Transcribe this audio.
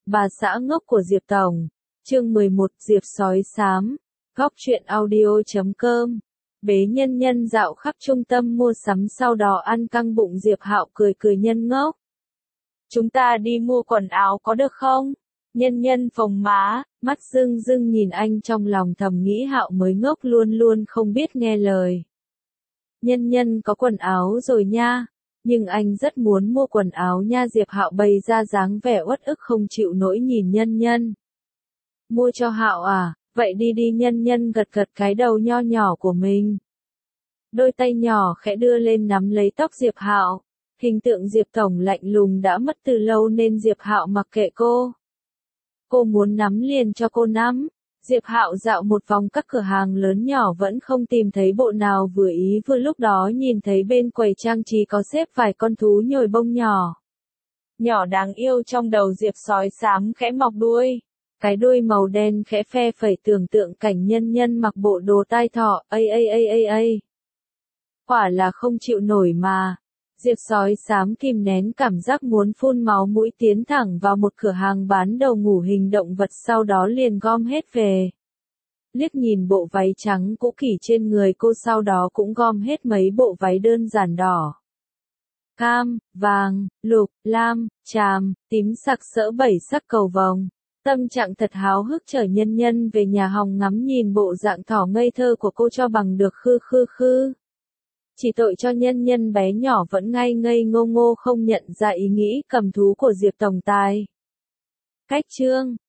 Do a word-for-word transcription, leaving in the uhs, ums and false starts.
Bà xã ngốc của Diệp Tổng. Chương mười một, Diệp sói xám. Góc truyện audio chấm com. Bế Nhân Nhân dạo khắp trung tâm mua sắm sau đó ăn căng bụng. Diệp Hạo cười cười nhân ngốc. Chúng ta đi mua quần áo có được không? Nhân Nhân phồng má, mắt rưng rưng nhìn anh trong lòng thầm nghĩ Hạo mới ngốc luôn luôn không biết nghe lời. Nhân Nhân có quần áo rồi nha. Nhưng anh rất muốn mua quần áo nha. Diệp Hạo bày ra dáng vẻ uất ức không chịu nổi nhìn Nhân Nhân. Mua cho Hạo à? Vậy đi đi. Nhân Nhân gật gật cái đầu nho nhỏ của mình. Đôi tay nhỏ khẽ đưa lên nắm lấy tóc Diệp Hạo. Hình tượng Diệp Tổng lạnh lùng đã mất từ lâu nên Diệp Hạo mặc kệ cô. Cô muốn nắm liền cho cô nắm. Diệp Hạo dạo một vòng các cửa hàng lớn nhỏ vẫn không tìm thấy bộ nào vừa ý. Vừa lúc đó nhìn thấy bên quầy trang trí có xếp vài con thú nhồi bông nhỏ. Nhỏ đáng yêu trong đầu Diệp sói xám khẽ mọc đuôi. Cái đuôi màu đen khẽ phe phẩy tưởng tượng cảnh Nhân Nhân mặc bộ đồ tai thỏ. Ây ây ây ây ây. Quả là không chịu nổi mà. Diệp sói xám kìm nén cảm giác muốn phun máu mũi tiến thẳng vào một cửa hàng bán đầu ngủ hình động vật sau đó liền gom hết về. Liếc nhìn bộ váy trắng cũ kỹ trên người cô sau đó cũng gom hết mấy bộ váy đơn giản đỏ, cam, vàng, lục, lam, tràm, tím sặc sỡ bảy sắc cầu vồng. Tâm trạng thật háo hức chở Nhân Nhân về nhà hòng ngắm nhìn bộ dạng thỏ ngây thơ của cô cho bằng được khư khư khư. Chỉ tội cho Nhân Nhân bé nhỏ vẫn ngây ngây ngô ngô không nhận ra ý nghĩ cầm thú của Diệp Tổng Tài. Cách chương